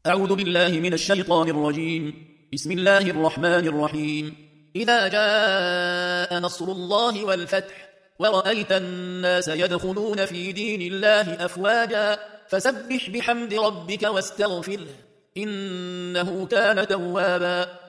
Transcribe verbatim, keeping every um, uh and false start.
أعوذ بالله من الشيطان الرجيم. بسم الله الرحمن الرحيم. إذا جاء نصر الله والفتح ورأيت الناس يدخلون في دين الله أفواجا فسبح بحمد ربك واستغفره إنه كان توابا.